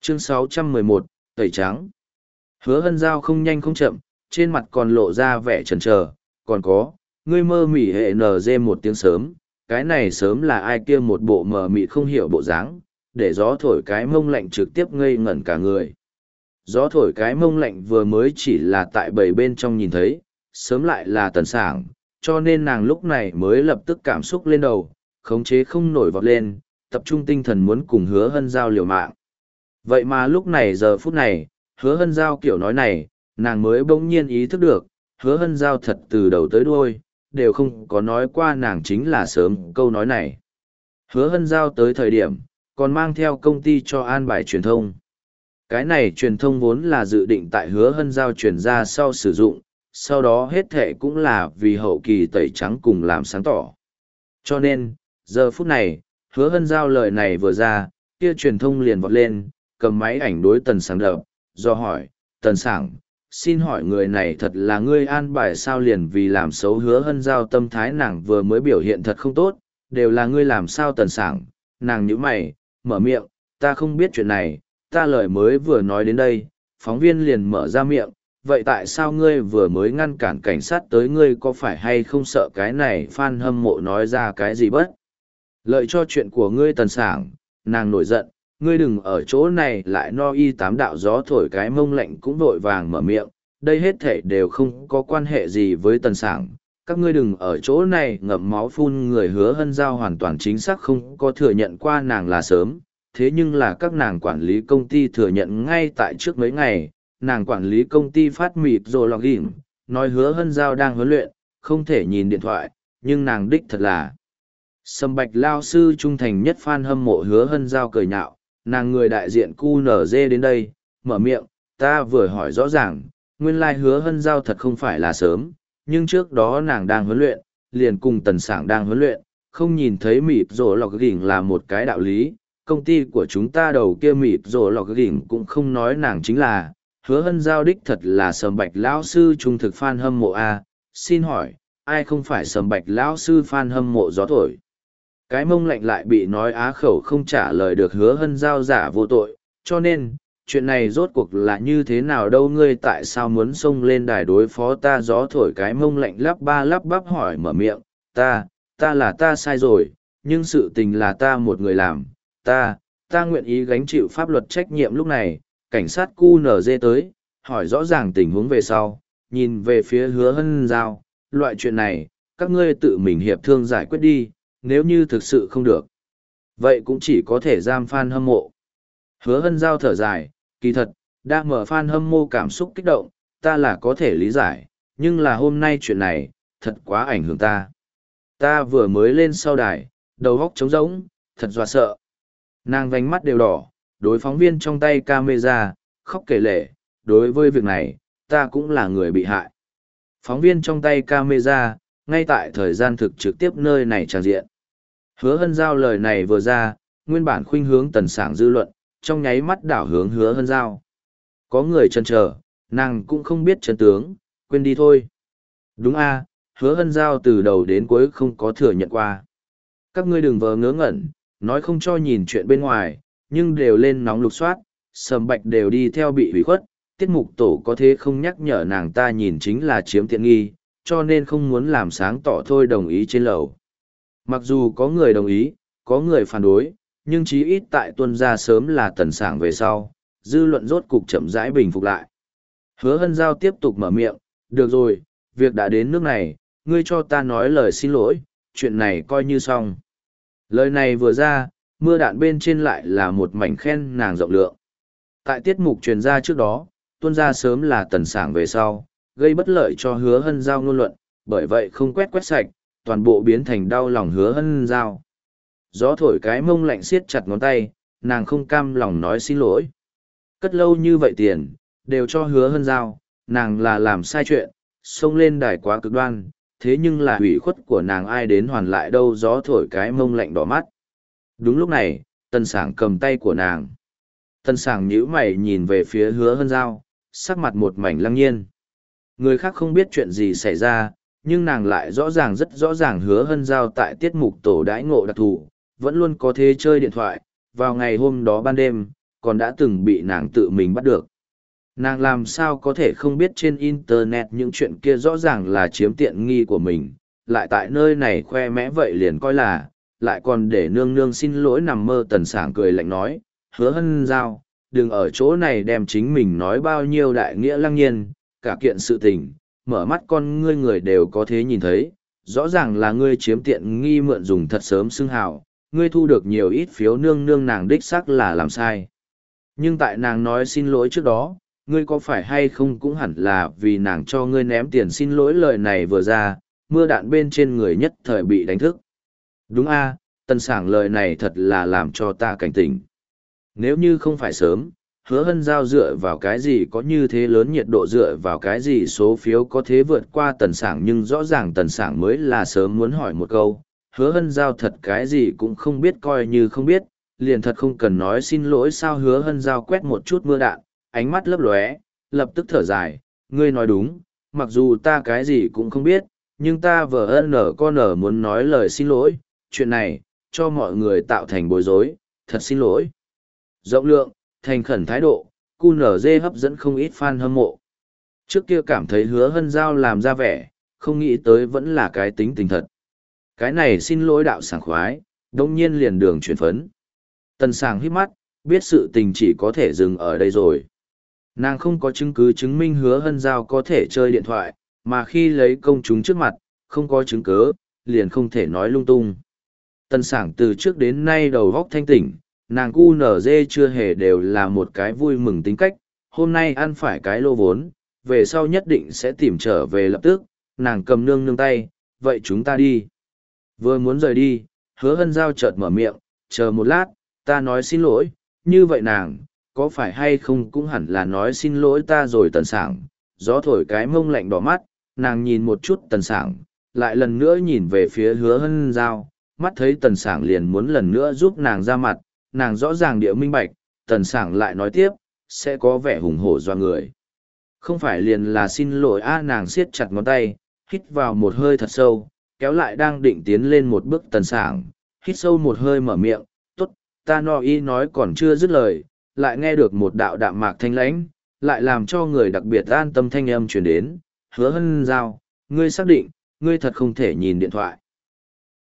Chương 611, tẩy trắng. Hứa Hân Giao không nhanh không chậm, trên mặt còn lộ ra vẻ chần chờ, còn có, ngươi mơ mỉ hệ NG một tiếng sớm, cái này sớm là ai kia một bộ mờ mịt không hiểu bộ dáng, để gió thổi cái mông lạnh trực tiếp ngây ngẩn cả người. Gió thổi cái mông lạnh vừa mới chỉ là tại bầy bên trong nhìn thấy, sớm lại là Tần Sảng, cho nên nàng lúc này mới lập tức cảm xúc lên đầu, khống chế không nổi vọt lên, tập trung tinh thần muốn cùng Hứa Hân Giao liều mạng. Vậy mà lúc này giờ phút này, Hứa Hân Giao kiểu nói này, nàng mới bỗng nhiên ý thức được, Hứa Hân Giao thật từ đầu tới đuôi, đều không có nói qua nàng chính là sớm câu nói này. Hứa Hân Giao tới thời điểm, còn mang theo công ty cho an bài truyền thông. Cái này truyền thông vốn là dự định tại Hứa Hân Giao truyền ra sau sử dụng, sau đó hết thệ cũng là vì hậu kỳ tẩy trắng cùng làm sáng tỏ. Cho nên, giờ phút này, Hứa Hân Giao lời này vừa ra, kia truyền thông liền vọt lên, cầm máy ảnh đối Tần Sảng đập, do hỏi, Tần Sảng, xin hỏi người này thật là ngươi an bài sao liền vì làm xấu Hứa Hân Giao tâm thái nàng vừa mới biểu hiện thật không tốt, đều là ngươi làm sao Tần Sảng, nàng nhíu mày, mở miệng, ta không biết chuyện này, ta lời mới vừa nói đến đây, phóng viên liền mở ra miệng, vậy tại sao ngươi vừa mới ngăn cản cảnh sát tới ngươi có phải hay không sợ cái này fan hâm mộ nói ra cái gì bất? Lợi cho chuyện của ngươi Tần Sảng, nàng nổi giận, ngươi đừng ở chỗ này lại no y tám đạo gió thổi cái mông lạnh cũng vội vàng mở miệng, đây hết thể đều không có quan hệ gì với Tần Sảng. Các ngươi đừng ở chỗ này ngậm máu phun người. Hứa Hân Giao hoàn toàn chính xác không có thừa nhận qua nàng là sớm, thế nhưng là các nàng quản lý công ty thừa nhận ngay tại trước mấy ngày, nàng quản lý công ty phát mịt rồi login, nói Hứa Hân Giao đang huấn luyện, không thể nhìn điện thoại, nhưng nàng đích thật là. Sâm Bạch lao sư trung thành nhất fan hâm mộ Hứa Hân Giao cười nhạo, nàng người đại diện QNZ đến đây, mở miệng, ta vừa hỏi rõ ràng, nguyên lai Hứa Hân Giao thật không phải là sớm, nhưng trước đó nàng đang huấn luyện, liền cùng Tần Sảng đang huấn luyện, không nhìn thấy mịt rồi lọc gỉnh là một cái đạo lý, công ty của chúng ta đầu kia mịt rồi lọc gỉnh cũng không nói nàng chính là, Hứa Hân Giao đích thật là Sâm Bạch lão sư trung thực fan hâm mộ a, xin hỏi, ai không phải Sâm Bạch lão sư fan hâm mộ gió thổi? Cái mông lạnh lại bị nói á khẩu không trả lời được. Hứa Hân Giao giả vô tội, cho nên, chuyện này rốt cuộc là như thế nào đâu, ngươi tại sao muốn xông lên đài đối phó ta? Gió thổi cái mông lạnh lắp ba lắp bắp hỏi mở miệng, ta là ta sai rồi, nhưng sự tình là ta một người làm, ta nguyện ý gánh chịu pháp luật trách nhiệm. Lúc này, cảnh sát QNZ tới, hỏi rõ ràng tình huống về sau, nhìn về phía Hứa Hân Giao, loại chuyện này, các ngươi tự mình hiệp thương giải quyết đi, nếu như thực sự không được, vậy cũng chỉ có thể giam fan hâm mộ. Hứa Hân Giao thở dài, kỳ thật, đang mở fan hâm mộ cảm xúc kích động, ta là có thể lý giải, nhưng là hôm nay chuyện này, thật quá ảnh hưởng ta. Ta vừa mới lên sau đài, đầu góc trống rỗng, thật dọa sợ. Nàng vành mắt đều đỏ, đối phóng viên trong tay camera, khóc kể lể, đối với việc này, ta cũng là người bị hại. Phóng viên trong tay camera, ngay tại thời gian thực trực tiếp nơi này tràn diện. Hứa Hân Giao lời này vừa ra, nguyên bản khuynh hướng Tần Sảng dư luận, trong nháy mắt đảo hướng Hứa Hân Giao. Có người chần chờ, nàng cũng không biết chân tướng, quên đi thôi. Đúng a, Hứa Hân Giao từ đầu đến cuối không có thừa nhận qua. Các ngươi đừng vờ ngớ ngẩn, nói không cho nhìn chuyện bên ngoài, nhưng đều lên nóng lục soát, Sâm Bạch đều đi theo bị hủy khuất, tiết mục tổ có thế không nhắc nhở nàng ta nhìn chính là chiếm tiện nghi, cho nên không muốn làm sáng tỏ thôi đồng ý trên lầu. Mặc dù có người đồng ý, có người phản đối, nhưng chí ít tại tuân ra sớm là Tần Sảng về sau, dư luận rốt cục chậm rãi bình phục lại. Hứa Hân Giao tiếp tục mở miệng, được rồi, việc đã đến nước này, ngươi cho ta nói lời xin lỗi, chuyện này coi như xong. Lời này vừa ra, mưa đạn bên trên lại là một mảnh khen nàng rộng lượng. Tại tiết mục truyền ra trước đó, tuân ra sớm là Tần Sảng về sau, gây bất lợi cho Hứa Hân Giao ngôn luận, bởi vậy không quét sạch, toàn bộ biến thành đau lòng Hứa Hân Giao. Gió thổi cái mông lạnh siết chặt ngón tay, nàng không cam lòng nói xin lỗi. Cất lâu như vậy tiền, đều cho Hứa Hân Giao, nàng là làm sai chuyện, xông lên đài quá cực đoan, thế nhưng là hủy khuất của nàng ai đến hoàn lại đâu. Gió thổi cái mông lạnh đỏ mắt. Đúng lúc này, Tần Sảng cầm tay của nàng. Tần Sảng nhíu mày nhìn về phía Hứa Hân Giao, sắc mặt một mảnh lăng nhiên. Người khác không biết chuyện gì xảy ra, nhưng nàng lại rõ ràng rất rõ ràng Hứa Hân Giao tại tiết mục tổ đãi ngộ đặc thù, vẫn luôn có thế chơi điện thoại. Vào ngày hôm đó ban đêm, còn đã từng bị nàng tự mình bắt được. Nàng làm sao có thể không biết trên Internet những chuyện kia rõ ràng là chiếm tiện nghi của mình, lại tại nơi này khoe mẽ vậy liền coi là, lại còn để nương nương xin lỗi nằm mơ. Tần Sảng cười lạnh nói, Hứa Hân Giao, đừng ở chỗ này đem chính mình nói bao nhiêu đại nghĩa lăng nhiên, cả kiện sự tình, mở mắt con ngươi người đều có thế nhìn thấy, rõ ràng là ngươi chiếm tiện nghi mượn dùng thật sớm xưng hào, ngươi thu được nhiều ít phiếu nương nương nàng đích xác là làm sai. Nhưng tại nàng nói xin lỗi trước đó, ngươi có phải hay không cũng hẳn là vì nàng cho ngươi ném tiền xin lỗi lời này vừa ra, mưa đạn bên trên người nhất thời bị đánh thức. Đúng a, Tần Sảng lời này thật là làm cho ta cảnh tỉnh. Nếu như không phải sớm, Hứa Hân Giao dựa vào cái gì có như thế lớn nhiệt độ, dựa vào cái gì số phiếu có thế vượt qua Tần Sảng, nhưng rõ ràng Tần Sảng mới là sớm muốn hỏi một câu, Hứa Hân Giao thật cái gì cũng không biết, coi như không biết, liền thật không cần nói xin lỗi sao. Hứa Hân Giao quét một chút mưa đạn, ánh mắt lấp lóe, lập tức thở dài, ngươi nói đúng, mặc dù ta cái gì cũng không biết, nhưng ta vờ nở con nở muốn nói lời xin lỗi, chuyện này, cho mọi người tạo thành bối rối, thật xin lỗi. Rộng lượng, thành khẩn thái độ, QNZ hấp dẫn không ít fan hâm mộ. Trước kia cảm thấy Hứa Hân Giao làm ra vẻ, không nghĩ tới vẫn là cái tính tình thật. Cái này xin lỗi đạo sảng khoái, đông nhiên liền đường chuyển phấn. Tần Sảng hít mắt, biết sự tình chỉ có thể dừng ở đây rồi. Nàng không có chứng cứ chứng minh Hứa Hân Giao có thể chơi điện thoại, mà khi lấy công chúng trước mặt, không có chứng cứ, liền không thể nói lung tung. Tần Sảng từ trước đến nay đầu góc thanh tỉnh, nàng QNZ chưa hề đều là một cái vui mừng tính cách, hôm nay ăn phải cái lô vốn, về sau nhất định sẽ tìm trở về lập tức, nàng cầm nương nương tay, vậy chúng ta đi. Vừa muốn rời đi, Hứa Hân Giao chợt mở miệng, chờ một lát, ta nói xin lỗi, như vậy nàng, có phải hay không cũng hẳn là nói xin lỗi ta rồi. Tần Sảng, gió thổi cái mông lạnh đỏ mắt, nàng nhìn một chút Tần Sảng, lại lần nữa nhìn về phía Hứa Hân Giao, mắt thấy Tần Sảng liền muốn lần nữa giúp nàng ra mặt, nàng rõ ràng địa minh bạch, Tần Sảng lại nói tiếp, sẽ có vẻ hùng hổ doa người. Không phải liền là xin lỗi a. Nàng siết chặt ngón tay, hít vào một hơi thật sâu, kéo lại đang định tiến lên một bước Tần Sảng, hít sâu một hơi mở miệng, tốt, ta no y nói còn chưa dứt lời, lại nghe được một đạo đạm mạc thanh lãnh, lại làm cho người đặc biệt an tâm thanh âm truyền đến, Hứa Hân Giao, ngươi xác định, ngươi thật không thể nhìn điện thoại.